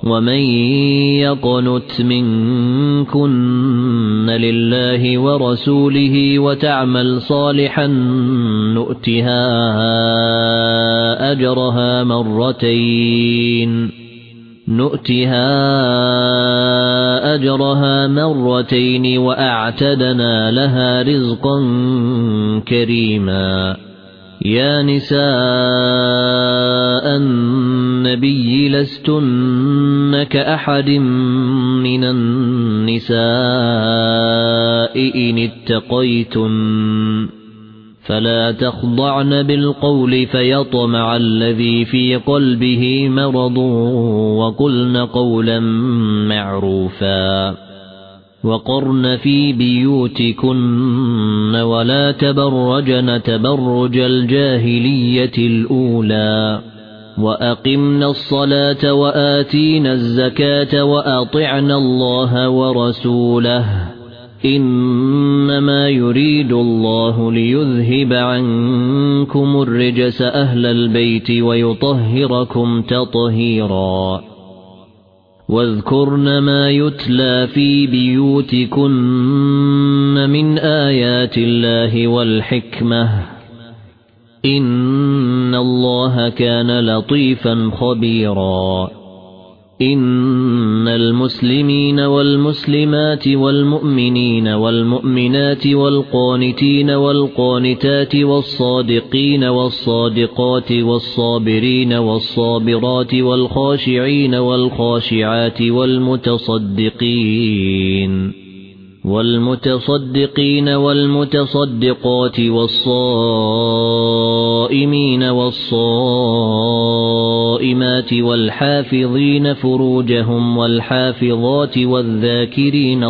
ومن يقنت منكن لله ورسوله وتعمل صالحا نؤتها أجرها مرتين وأعتدنا لها رزقا كريما. يا نساء النبي لستن كأحد من النساء إن اتقيتن فلا تخضعن بالقول فيطمع الذي في قلبه مرض وقلن قولا معروفا. وقرن في بيوتكن ولا تبرجن تبرج الجاهلية الأولى وأقمنا الصلاة وآتينا الزكاة وأطعنا الله ورسوله إنما يريد الله ليذهب عنكم الرجس أهل البيت ويطهركم تطهيرا. واذكرن ما يتلى في بيوتكن من آيات الله والحكمة إن الله كان لطيفا خبيرا. إن المسلمين والمسلمات والمؤمنين والمؤمنات والقانتين والقانتات والصادقين والصادقات والصابرين والصابرات والخاشعين والخاشعات والمتصدقين والمتصدقات والصائمين والصائمات والحافظين فروجهم والحافظات والذاكرين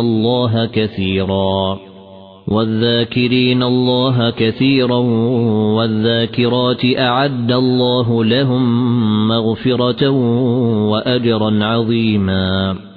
الله كثيرا والذاكرات أعد الله لهم مغفرة وأجرا عظيما.